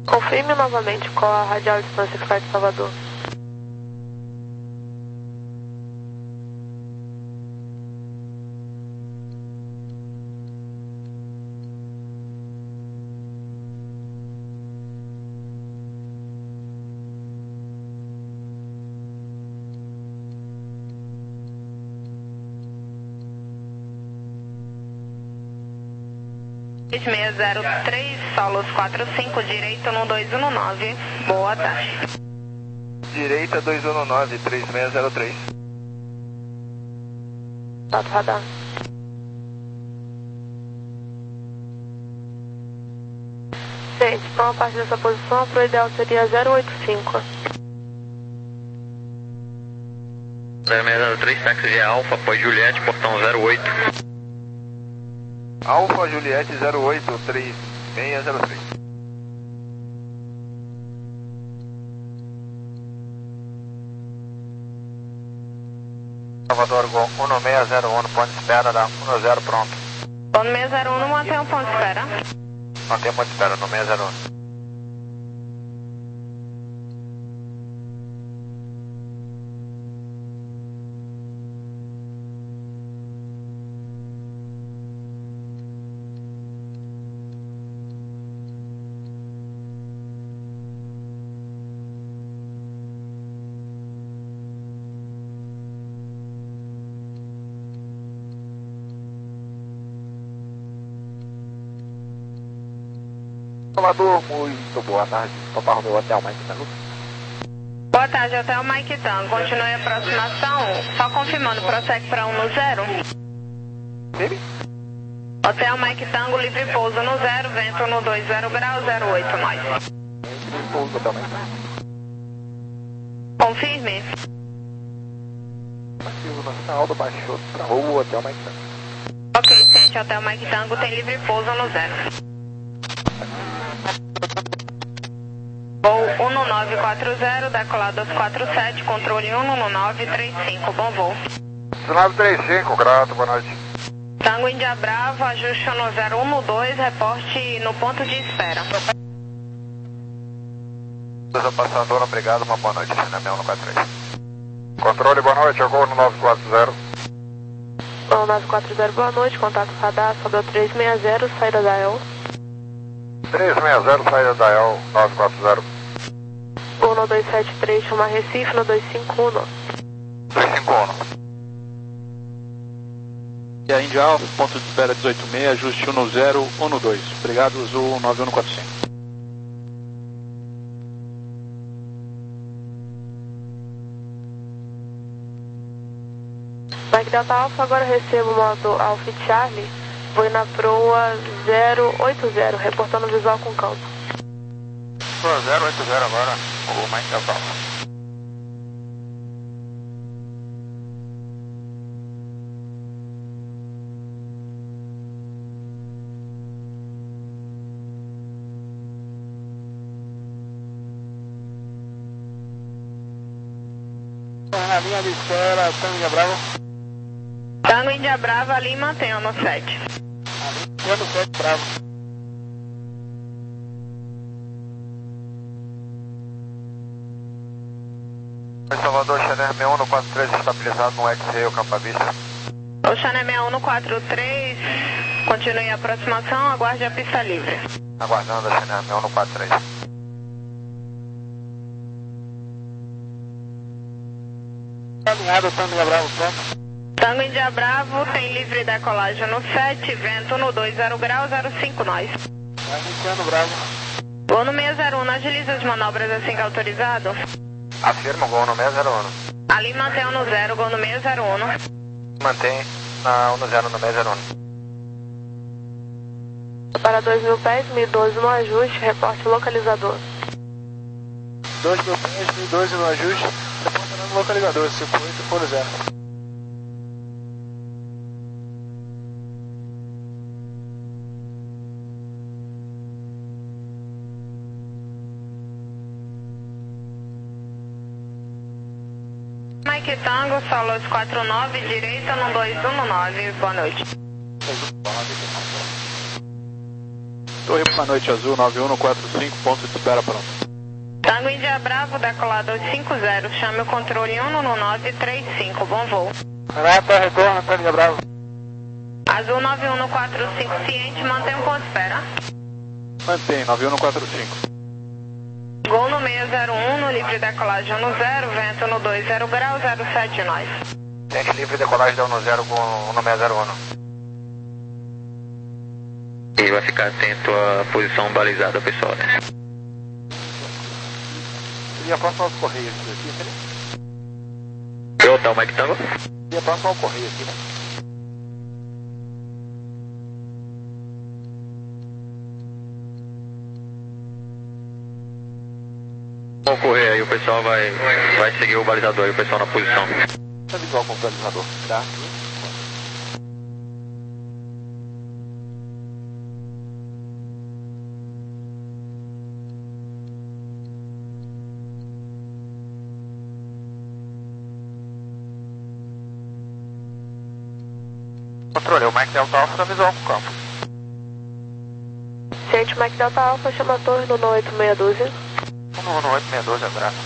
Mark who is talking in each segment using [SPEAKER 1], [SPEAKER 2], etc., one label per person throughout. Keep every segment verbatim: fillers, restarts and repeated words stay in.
[SPEAKER 1] Confirme novamente qual a radial distância que faz de Salvador.
[SPEAKER 2] seis zero três, Solos quatro cinco, direita no dois um nove. Boa tarde.
[SPEAKER 3] Direita dois um nove, três seis zero três.
[SPEAKER 1] Tato radar. Gente, então a partir dessa posição, pro ideal seria zero oito cinco.
[SPEAKER 4] zero seis zero três, táxi de Alfa, após Juliette, portão zero oito.
[SPEAKER 3] Alfa Juliette zero oito, três seis zero três. Salvador, Gol um seis zero um, ponto de espera, da um zero pronto.
[SPEAKER 2] um seis zero um, mantém o ponto de espera.
[SPEAKER 3] Mantém o ponto de espera, no seis zero um. Salvador, muito boa tarde. Papai Romeu, Hotel Mike Tango.
[SPEAKER 2] Boa tarde, Hotel Mike Tango. Continue a aproximação. Só confirmando, prossegue para um no zero.
[SPEAKER 3] Baby?
[SPEAKER 2] Hotel Mike Tango, livre pouso no zero, vento no dois zero graus, zero oito, nós.
[SPEAKER 3] Livre pouso, Hotel Mike Tango.
[SPEAKER 2] Confirme.
[SPEAKER 3] Ativo no sinal do baixo para rua, Hotel Mike Tango.
[SPEAKER 2] Ok, ciente, Hotel Mike Tango tem livre pouso no zero. Voo um nove quatro zero, decolado aos quatro sete, controle um nove três cinco, bom voo.
[SPEAKER 3] nove três cinco, grato, boa noite.
[SPEAKER 2] Tango Índia Brava, ajuste no zero um dois, reporte no ponto de espera.
[SPEAKER 3] Passador, obrigado, uma boa noite, China um quatro três. Controle, boa noite, eu vou no nove quatro zero.
[SPEAKER 1] Bom, nove quatro zero, boa noite, contato radar, Salvador três seis zero, saída da E L.
[SPEAKER 3] três seis zero, saída da E L, nove quatro zero.
[SPEAKER 1] Voo no dois sete três, chama Recife, no dois cinco um.
[SPEAKER 3] dois cinco um.
[SPEAKER 5] E a Índia Alfa, ponto de espera dezoito seis, ajuste um zero um dois. Obrigado, Azul nove um quatro cinco.
[SPEAKER 1] Mike Delta Alpha, agora recebo o modo Alpha Charlie, vou na proa zero oito zero, reportando visual com campo.
[SPEAKER 3] Proa zero oito zero agora, o Mike Delta Alpha. Na linha de espera, Tango Índia Brava.
[SPEAKER 2] Tango Índia Brava, ali mantenha no sete.
[SPEAKER 3] Ali, no sete, Bravo. Salvador, Chanel sessenta e um no quatro três, estabilizado no X-Ray, o Campo à Vista.
[SPEAKER 2] O Chanel sessenta e um no quatro três, continue a aproximação, aguarde a pista livre.
[SPEAKER 3] Aguardando a Chanel sessenta e um no quatro três. Alinhado, Tango Índia Bravo, pronto.
[SPEAKER 2] Tango Índia Bravo, tem livre decolagem no sete, vento no dois zero graus, zero cinco, nós.
[SPEAKER 3] Vai iniciando, Bravo.
[SPEAKER 2] Voo no seis zero um, agiliza as manobras assim que autorizado.
[SPEAKER 3] Afirma, gol no seis zero um.
[SPEAKER 2] Ali mantém no zero, gol no seis zero um.
[SPEAKER 3] Mantém na um zero no seis zero um.
[SPEAKER 1] Para dois mil pés, mil e doze no ajuste, reporte localizador.
[SPEAKER 3] dois mil pés, mil e doze no ajuste, reporte no localizador, cinco oito por zero.
[SPEAKER 2] Mike Tango, Solos quatro nove, direita no dois um nove, boa noite.
[SPEAKER 5] Torre Boa Noite Azul nove um quatro cinco, ponto de espera pronto.
[SPEAKER 2] Tango Índia Bravo, decolado oito cinco zero, chame o controle um um nove três cinco, bom voo.
[SPEAKER 3] Rata, retorno, Tango Índia Bravo.
[SPEAKER 2] Azul nove um quatro cinco, ciente, mantém um ponto de espera.
[SPEAKER 5] Mantém, nove um quatro cinco.
[SPEAKER 2] Gol no seis zero um, no livre decolagem no zero, vento no dois zero grau, zero sete nós.
[SPEAKER 3] Gente livre, decolagem deu no zero com no seis zero um.
[SPEAKER 4] E vai ficar atento à posição balizada, pessoal.
[SPEAKER 3] Seria próximo aos Correios aqui, né?
[SPEAKER 4] Eu, tá o Mike Tango?
[SPEAKER 3] Seria próximo ao Correio aqui, né?
[SPEAKER 4] Vamos correr aí, o pessoal vai, vai seguir o balizador aí, o pessoal na posição.
[SPEAKER 3] Tá visual com o balizador, tá? Controle, o Mike Delta Alpha tá visual com o campo.
[SPEAKER 1] Ciente, Mike Delta Alpha, chama a torre no oito seis um dois.
[SPEAKER 3] um no oito seis dois, abraço.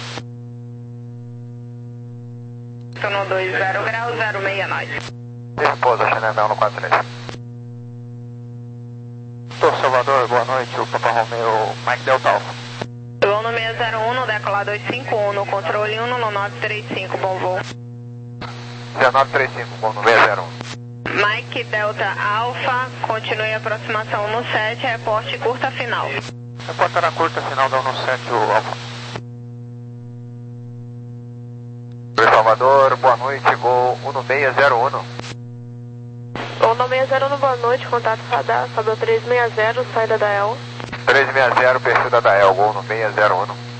[SPEAKER 2] No dois zero grau, zero seis nós.
[SPEAKER 3] Repouso, Chanel no quatro três. Tô Salvador, boa noite, o Papa Romeo, Mike Delta Alpha.
[SPEAKER 2] Gol no seis zero um, no decolado oito cinco um, no controle um no nove três cinco, bom voo.
[SPEAKER 3] dezenove trinta e cinco, bom no seis zero um.
[SPEAKER 2] Mike Delta Alpha, continue a aproximação no sete, reporte curta final.
[SPEAKER 3] Reporta na curta final da um sete, o Alfa. Oi, Salvador, boa noite, gol um seis zero um.
[SPEAKER 1] Gol no seis zero um, boa noite, contato radar, sobe ao três seis zero, saída da E L.
[SPEAKER 3] três seis zero, perfil da Dael, gol no seis zero um.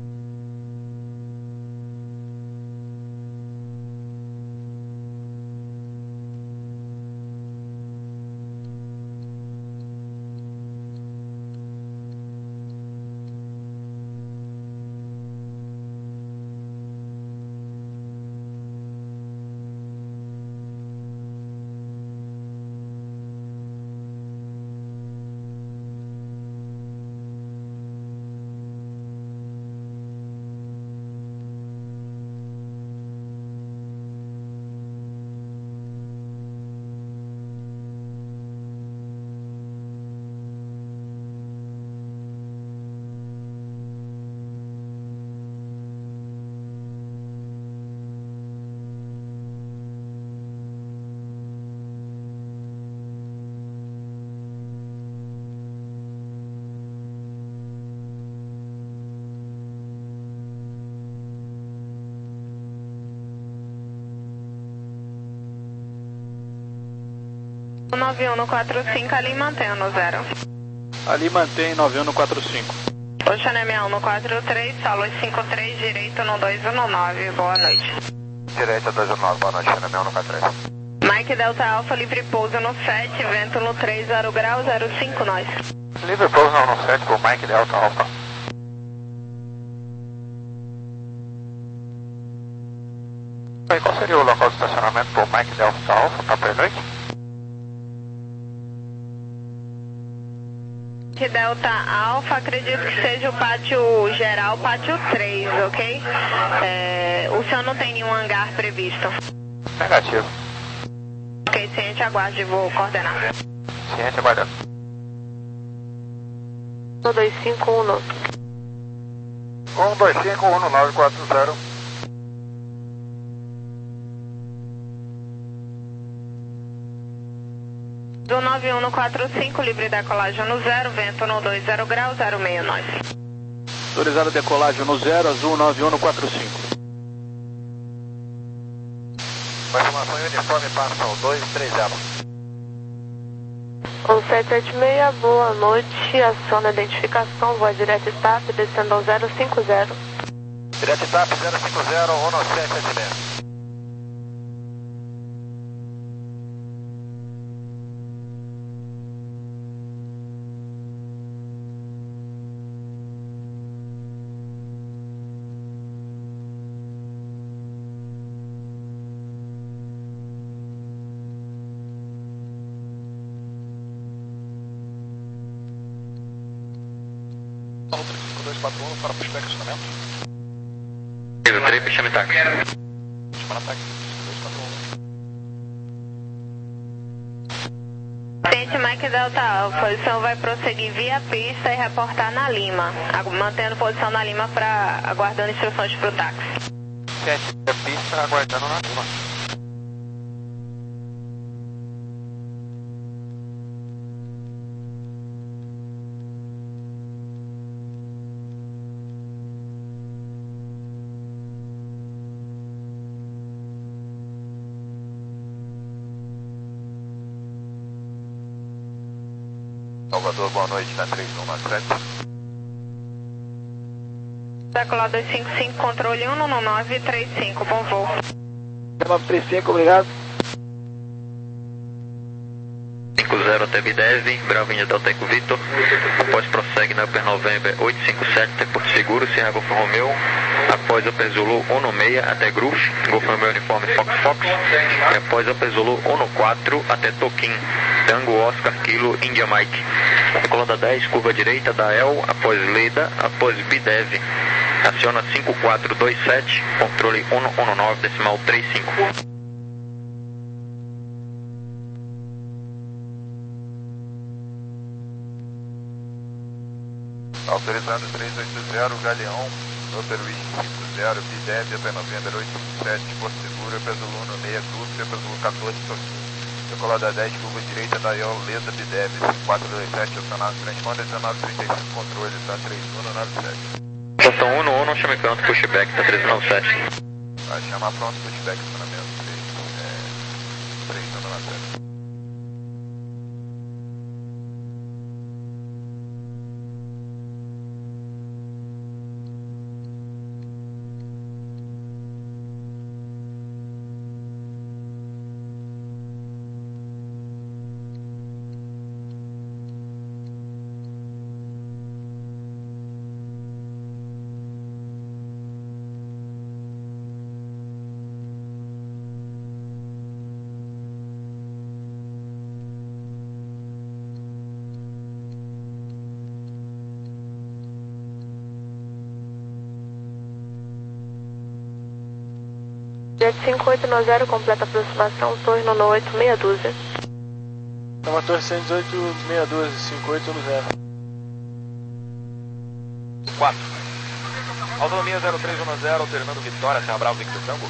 [SPEAKER 2] nove um quatro cinco, ali mantém no zero.
[SPEAKER 5] Ali mantém nove um quatro cinco.
[SPEAKER 2] Ocean M um quatro três, solo cinco três, direito no dois um nove, boa noite.
[SPEAKER 3] Direita dois um nove, boa noite, Chanel um quatro três.
[SPEAKER 2] Mike Delta Alpha, livre pouso no sete, vento no três zero grau, zero cinco nós.
[SPEAKER 3] Livre pouso não, no sete, com o Mike Delta Alpha. E qual seria o local de estacionamento para o Mike Delta Alpha para pernoite?
[SPEAKER 2] Mike Delta Alpha, acredito que seja o pátio geral, pátio três, ok? É, o senhor não tem nenhum hangar previsto?
[SPEAKER 3] Negativo.
[SPEAKER 2] Ok, ciente, aguarde, vou coordenar.
[SPEAKER 3] Ciente, aguardando.
[SPEAKER 1] um dois cinco um nove.
[SPEAKER 3] um dois cinco um nove quatro zero.
[SPEAKER 2] Do nove um quatro cinco, livre decolagem no zero, vento no dois zero grau, zero seis nós.
[SPEAKER 5] Autorizado decolagem no zero, azul nove um quatro cinco.
[SPEAKER 3] Informação em uniforme, passa ao dois três zero.
[SPEAKER 1] um sete sete seis, boa noite, aciona a identificação, voa direto E T A P, descendo ao zero cinco zero.
[SPEAKER 3] Direto E T A P zero cinco zero, um sete sete seis. quatro um para pushback estacionamento.
[SPEAKER 4] três, chame táxi.
[SPEAKER 3] Chama na táxi, dois quatro um.
[SPEAKER 2] Tente Mike Delta Alpha, o senhor vai prosseguir via pista e reportar na Lima, mantendo posição na Lima para aguardando instruções para o táxi.
[SPEAKER 3] sete, via pista, aguardando na Lima. Salvador, boa noite, na três um nove sete.
[SPEAKER 2] Decolar dois cinco cinco, controle um nove três cinco, bom voo.
[SPEAKER 5] nove três cinco, obrigado.
[SPEAKER 4] cinco zero até Videv, Bravo India Delta Eco Victor. Após prossegue na Upper November oito cinco sete até Porto Seguro, Sierra Golfo Romeo. Após Upper Zulu um seis até Gruf, Golfo Romeo Uniforme Fox Fox. E após Upper Zulu um quatro até Toquim, Tango Oscar Kilo India Mike. Decolada dez, curva direita da El, após Leda, após Videv. Aciona cinco quatro dois sete, controle um um nove, decimal três cinco.
[SPEAKER 3] Autorizando três oito zero, Galeão, Upper Wish cinco zero, Videv, Upper November oito cinco sete, Porto Seguro, Upper Zulu um seis, Gruf, Upper Zulu quatorze, Toquim. Decolada dez, curva direita da El, Leda, Videv, cinco quatro dois sete, acionado transponder dezenove trinta e cinco, controle, tá três um nove sete.
[SPEAKER 4] Portão um um, não chame pronto, pushback, tá três nove sete.
[SPEAKER 3] Vai chamar pronto, pushback, estacionamento, três um nove sete.
[SPEAKER 1] Jet cinco oito nove zero, completa aproximação, torre no oito, meia dúzia.
[SPEAKER 5] Nova Torre cento e dezoito, meia dúzia, cinco oito um zero.
[SPEAKER 3] quatro. Autonomia zero três um zero, alternando Vitória, Serra Bravo, Victor Tango.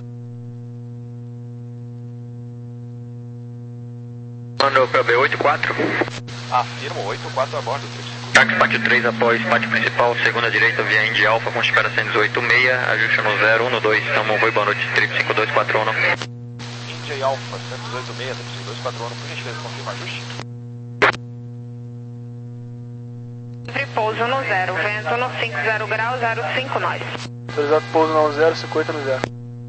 [SPEAKER 4] Mano para B oito quatro.
[SPEAKER 3] Afirmo, oito quatro a bordo, triplo.
[SPEAKER 4] Táxi pátio três após pátio principal, segunda direita, via Indy Alpha, com espera cento e dezoito seis, ajuste no zero um dois, tamo oi, boa noite, trip cinco dois quatro um.
[SPEAKER 3] Indy Alpha, cento e dezoito seis, trip cinco dois quatro um, por gentileza, confirma ajuste.
[SPEAKER 2] Livre pouso no zero, vento no cinco zero grau, zero cinco nós.
[SPEAKER 5] Autorizado pouso no zero, cinco oito no zero.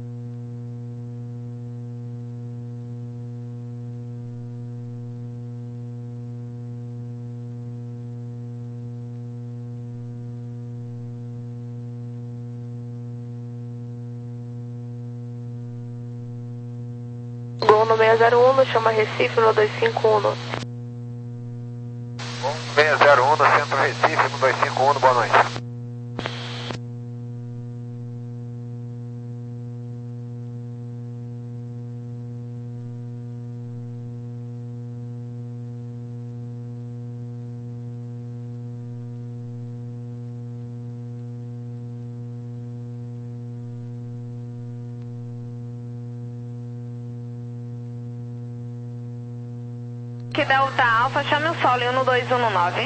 [SPEAKER 1] Gol no seis zero um, chama Recife no dois cinco um.
[SPEAKER 3] Bom, seis zero um, Centro Recife, no dois cinco um, boa noite.
[SPEAKER 2] Que Delta Alpha, chame o solo um dois um nove.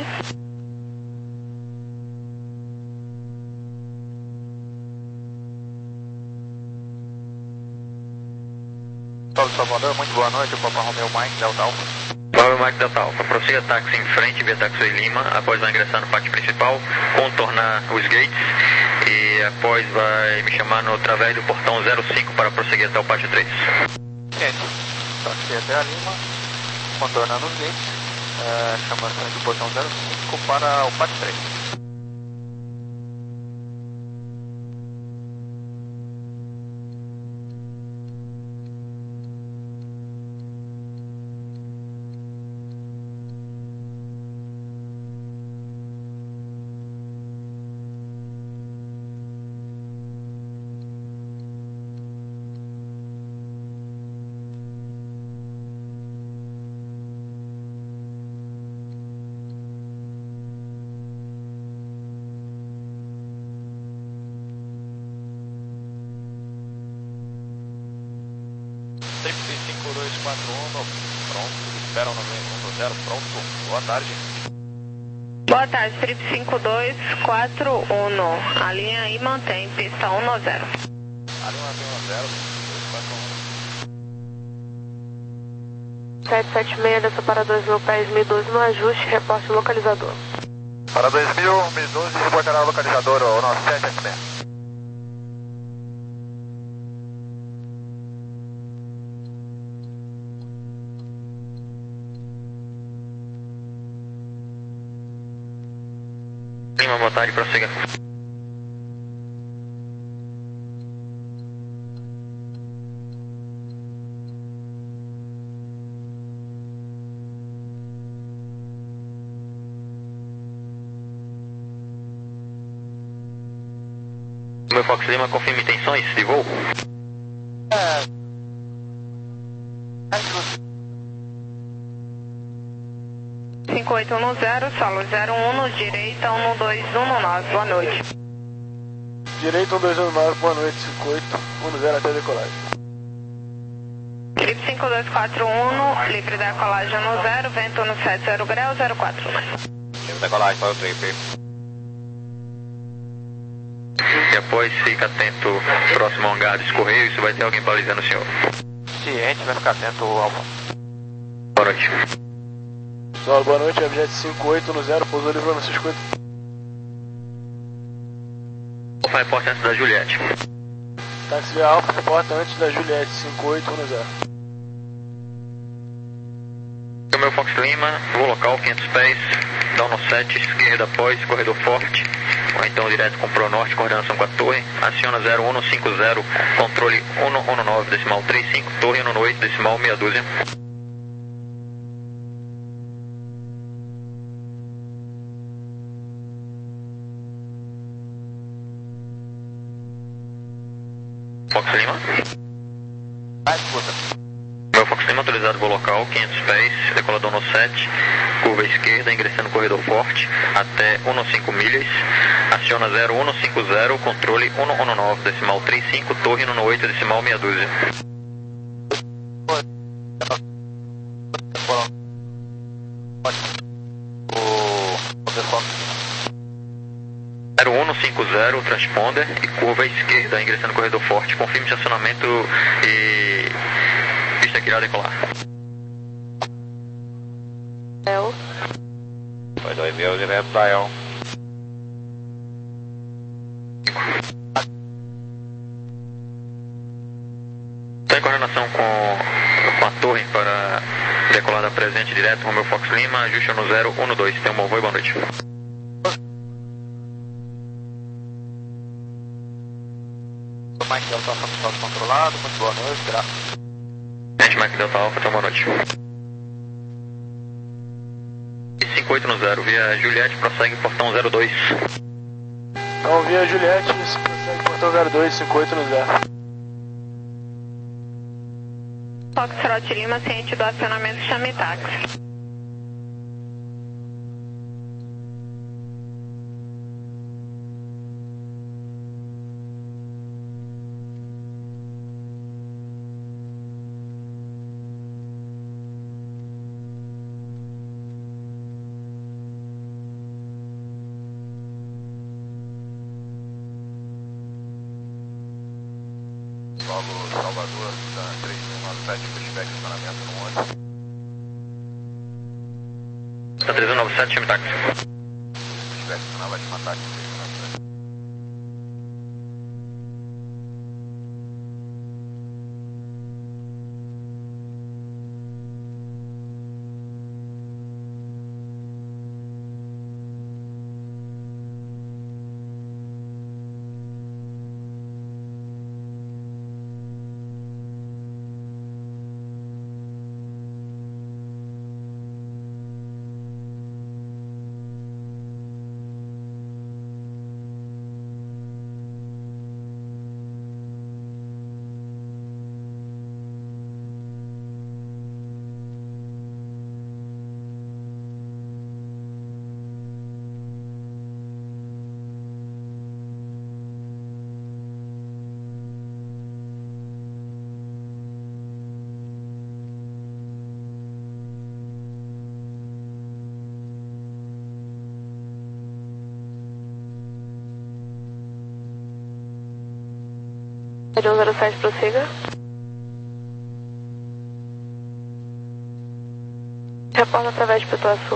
[SPEAKER 3] Salve Salvador, muito boa noite, Papa Romeo Mike, Delta Alpha.
[SPEAKER 4] Bravo Mike Delta Alpha, prossiga táxi em frente via Taxi Lima, após vai ingressar no pátio principal, contornar os gates e após vai me chamar no através do portão zero cinco para prosseguir até o pátio três.
[SPEAKER 3] Ok, táxi até a Lima, contornando os gates, é, chamando do portão zero cinco para o pátio três. Trip cinco dois quatro um, pronto, espera um nove zero, pronto, boa tarde.
[SPEAKER 2] Boa tarde, Trip cinco dois quatro um, a linha aí mantém, pista um nove zero.
[SPEAKER 3] A linha mantém um zero, dois quatro um.
[SPEAKER 1] sete sete seis dessa para dois mil pés, mil e doze no ajuste, reporte localizador.
[SPEAKER 3] Para dois mil, mil e doze, reportará o localizador, o nosso sete sete seis.
[SPEAKER 4] Lima, boa tarde, prossiga. Meu Fox Lima, confirma intenções de voo?
[SPEAKER 3] É.
[SPEAKER 2] cinco oito um zero, solo zero um, direita um dois um nove, boa noite.
[SPEAKER 5] Direita um dois um nove, boa noite, cinco oito um zero até decolagem.
[SPEAKER 2] Trip cinco dois quatro um, livre da decolagem no zero, vento no sete zero grau, zero quatro.
[SPEAKER 3] Livre da decolagem para o Trip.
[SPEAKER 4] E após, fica atento próximo ao hangar dos Correios, vai ter alguém balizando o senhor.
[SPEAKER 3] Ciente, vai ficar atento ao...
[SPEAKER 4] Boa noite.
[SPEAKER 5] Solo, boa noite, Abjet cinco oito um zero, pousou livrando cinco oito.
[SPEAKER 4] Alfa reporta antes da Juliette.
[SPEAKER 5] Táxi via Alfa, reporta antes da Juliette, cinco oito um zero.
[SPEAKER 4] O meu Fox Lima, voo local, quinhentos pés, down no sete, esquerda após, corredor forte, ou então direto com Pro Norte, coordenação com a torre, aciona zero um cinco zero, controle um um nove, decimal trinta e cinco, torre um oito, decimal meia dúzia. Fox Lima.
[SPEAKER 3] Vai, escuta.
[SPEAKER 4] Meu Fox Lima, autorizado voo local, quinhentos pés, decolador no sete, curva esquerda, ingressando corredor forte, até cinco milhas, aciona zero um cinco zero, controle um um nove, decimal trinta e cinco, torre um oito, decimal meia dúzia. zero um cinco zero, transponder e curva esquerda, ingressando corredor forte, confirme estacionamento e pista que irá decolar.
[SPEAKER 1] El.
[SPEAKER 3] Foi dois mil, direto da El.
[SPEAKER 4] Está em coordenação com, com a torre para decolada presente direto, Romeu Fox Lima, ajuste no zero um dois, tenha um bom voo e boa noite.
[SPEAKER 3] Mike Delta Alpha total controlado, muito boa noite, graças.
[SPEAKER 4] Gente, Mike Delta Alpha, tenha uma boa noite. E cinco oito zero, via Juliette, prossegue portão zero dois.
[SPEAKER 5] Então, via Juliette, prossegue portão zero dois, cinco oito zero.
[SPEAKER 2] Foxtrot Lima, ciente do acionamento, chame táxi.
[SPEAKER 3] Logo, Salvador, da três um nove sete, pushback, estacionamento no ônibus.
[SPEAKER 4] Tá três um nove sete, chame táxi.
[SPEAKER 3] Pushback, estacionava de contato, três um nove sete.
[SPEAKER 1] Rádio zero sete, prossiga. Reporta através de Pituaçu.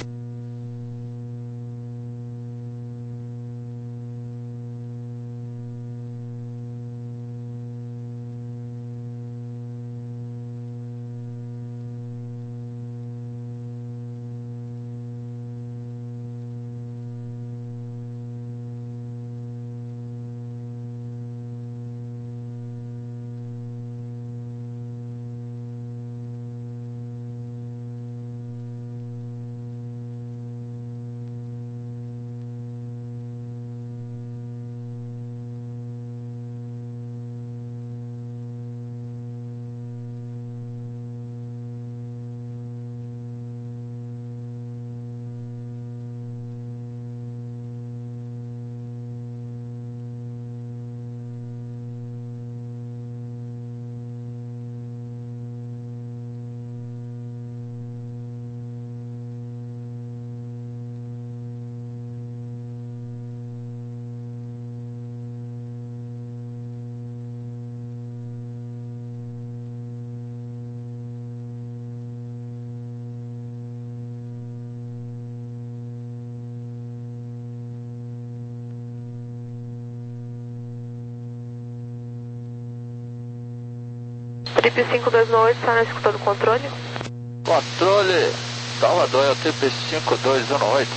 [SPEAKER 1] Trip cinco dois oito, está na escuta do controle?
[SPEAKER 6] Controle, Salvador, é o Trip cinco dois um oito.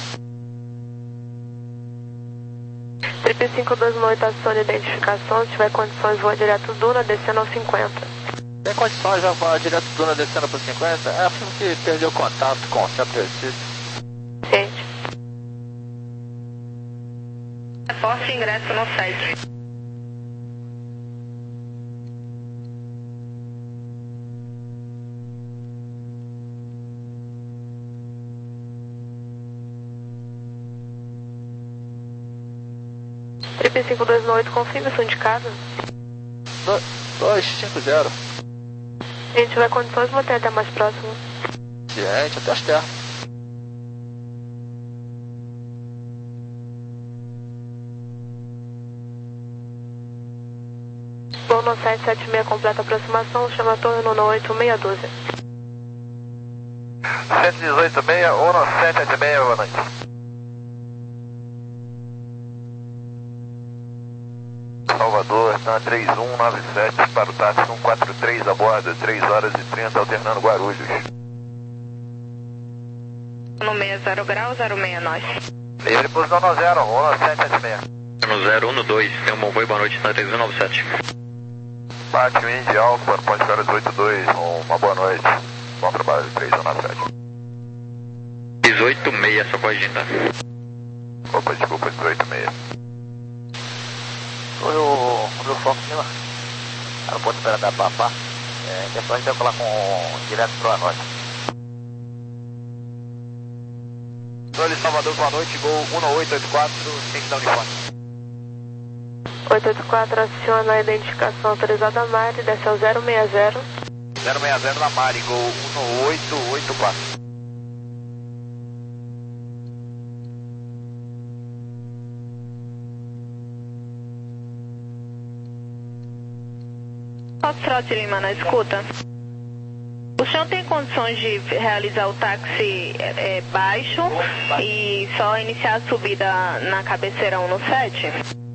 [SPEAKER 1] Trip cinco dois oito, acione a identificação. Se tiver condições, voa direto Duna, descendo ao cinquenta.
[SPEAKER 6] Tem condições, já voar direto Duna, descendo para cinquenta? É, filme que perdeu contato com o Centro Exercício.
[SPEAKER 1] Ciente.
[SPEAKER 2] Reforce ingresso no site.
[SPEAKER 1] Trip cinco dois oito, confirme sua indicada.
[SPEAKER 6] dois cinco zero.
[SPEAKER 1] Se a gente tiver condições, manter até mais próximo.
[SPEAKER 6] Ciente, até as terras.
[SPEAKER 1] Voo no sete sete seis, completa aproximação, chama a torre no oito seis um dois.
[SPEAKER 3] sete dezoito seis, ou no sete sete seis, boa noite. Salvador, está três um nove sete para o táxi um quatro três a bordo, três horas e trinta, alternando Guarulhos.
[SPEAKER 2] No sessenta grau, zero seis nós.
[SPEAKER 3] Livre posição no zero, ou no sete sete seis.
[SPEAKER 4] No zero um dois, tem um bom voo, boa noite, está três um nove sete.
[SPEAKER 3] Bate o Indy Alfa, pode ficar às oito dois, uma boa noite. Bom trabalho, três um nove sete.
[SPEAKER 4] dezoito seis, só pode digitar.
[SPEAKER 3] Opa, desculpa, dezoito seis.
[SPEAKER 6] Oi, o meu foco Lima. Aeroporto Pera da Papá. É, questão de falar com direto pro Anote.
[SPEAKER 3] Controle Salvador, boa noite, gol um oito oito quatro, cinco da uniforme.
[SPEAKER 1] oito oito quatro, aciona a identificação autorizada Mari, desce ao zero seis zero.
[SPEAKER 3] zero seis zero na Mari, gol um oito oito quatro.
[SPEAKER 2] Foxtrot Lima, na escuta. O senhor tem condições de realizar o táxi é, baixo e só iniciar a subida na cabeceira um no sete?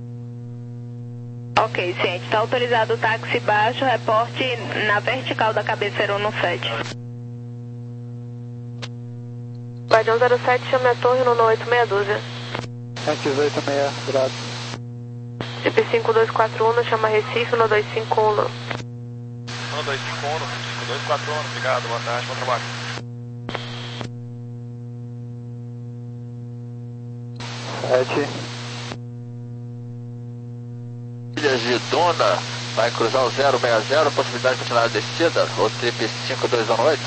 [SPEAKER 2] Ok, ciente. Está autorizado o táxi baixo, reporte na vertical da cabeceira um no sete.
[SPEAKER 1] Guardião zero sete, chame a torre no oito seis dois.
[SPEAKER 5] sete oito seis, grado.
[SPEAKER 1] Trip cinco dois quatro um, chama Recife no dois cinco um.
[SPEAKER 3] um dois cinco um, cinco dois quatro um, obrigado, boa tarde, bom trabalho.
[SPEAKER 5] sete.
[SPEAKER 6] Ilhas de Duna, vai cruzar o zero seis zero, possibilidade de continuar a descida, ou Trip cinco dois um oito.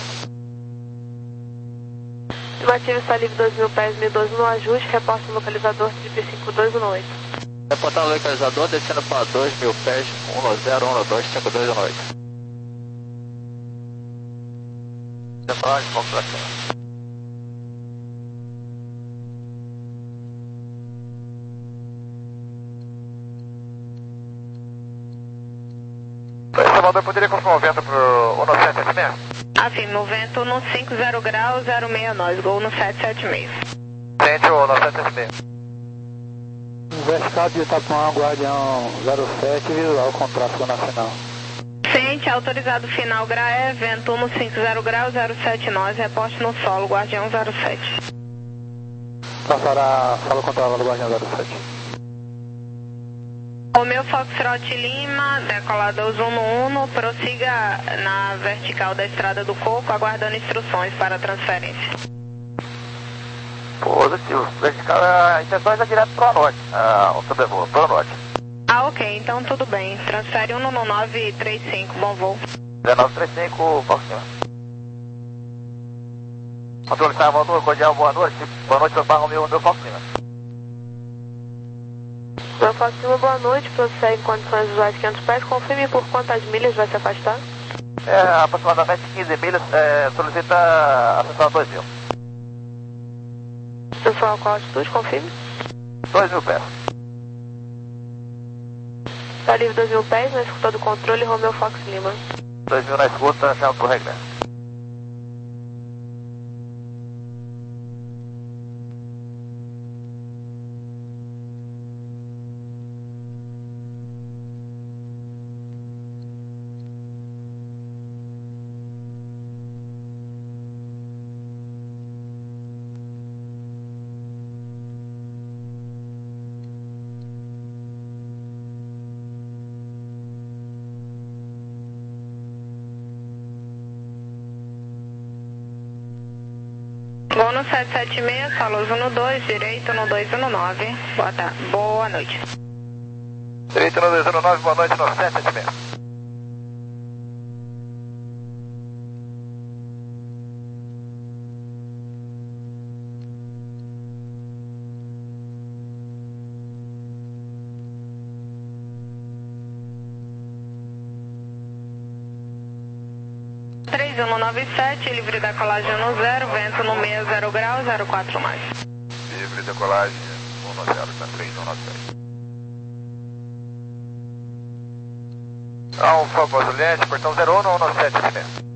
[SPEAKER 1] Estimativa está livre dois mil pés, mil e doze no ajuste, reporte no localizador Trip cinco dois um oito.
[SPEAKER 6] Reportar o localizador descendo para dois mil pés, um zero um dois cinco dois um oito. Temporal de foco para cima.
[SPEAKER 3] Salvador, poderia confirmar o vento pro um nove sete sete seis?
[SPEAKER 2] Afirma, o vento no cinquenta graus, zero seis nós, gol no sete sete seis.
[SPEAKER 3] Sente o nove sete sete seis.
[SPEAKER 5] Vertical de Itapuã, Guardião zero sete, visual com tráfego nacional.
[SPEAKER 2] Sente, autorizado final Graé, vento no cinquenta graus, zero sete nós, reporte no solo, Guardião zero sete.
[SPEAKER 5] Passará, fala controlado, Guardião zero sete.
[SPEAKER 2] Romeu Foxtrot Lima, decolador Zuno Uno, prossiga na vertical da Estrada do Coco, aguardando instruções para transferência.
[SPEAKER 6] Positivo. Vertical, a intenção é já direto para o norte. Ah, o sobrevoo, para o norte.
[SPEAKER 2] Ah, ok, então tudo bem. Transfere um no nove três cinco, bom voo.
[SPEAKER 6] dezenove trinta e cinco, Foxtrot. Controle Salvador, cordial, boa noite. Boa noite, meu pai Romeu, meu Foxtrot.
[SPEAKER 1] Meu Fox Lima, boa noite, prossegue em condições visuais quinhentos pés, confirme por quantas milhas vai se afastar?
[SPEAKER 6] É, aproximadamente quinze milhas, é, solicita acessar dois mil.
[SPEAKER 1] Pessoal, qual altitude, confirme?
[SPEAKER 6] dois mil pés.
[SPEAKER 1] Está livre dois mil pés, na escuta do controle, Romeu Fox Lima.
[SPEAKER 6] dois mil na escuta, chama pro regresso.
[SPEAKER 2] Gol no sete sete seis, falou Zuno dois, direito no dois um nove. Boa tarde, boa noite.
[SPEAKER 3] Direito no dois um nove, boa noite no sete sete seis.
[SPEAKER 2] três um nove sete, livre da colagem no zero, vento no sessenta graus, zero quatro mais.
[SPEAKER 3] Livre decolagem um nove zero, está três um nove sete. Alfa, Brasiliense, portão zero um no um nove sete seis.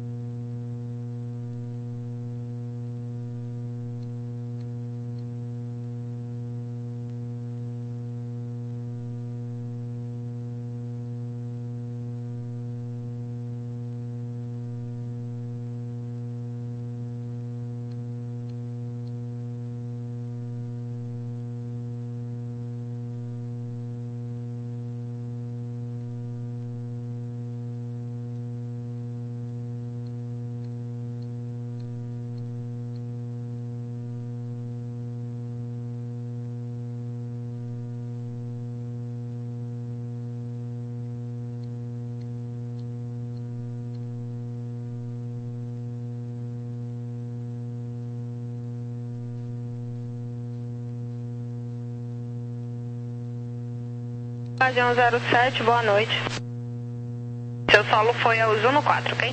[SPEAKER 2] Guardião zero sete, boa noite. Seu solo foi ao Zuno quatro, ok?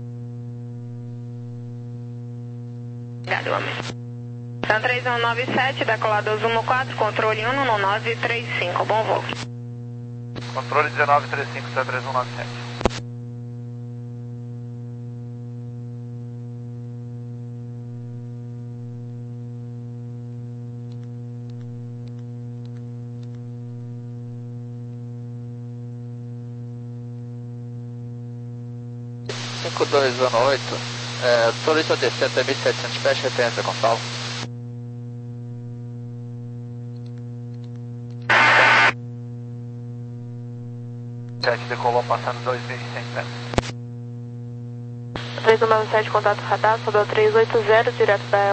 [SPEAKER 2] Obrigado, homem. São três um nove sete, decolador Zuno quatro, controle um no nove três cinco, bom voo.
[SPEAKER 3] Controle dezenove trinta e cinco, está três um nove sete.
[SPEAKER 6] cinco dois um oito, é, solicita descer até mil e setecentos pés, referência Gonçalo.
[SPEAKER 3] sete decolou passando dois mil e cem pés.
[SPEAKER 1] três um nove sete, contato radar, sobrou três oito zero, direto da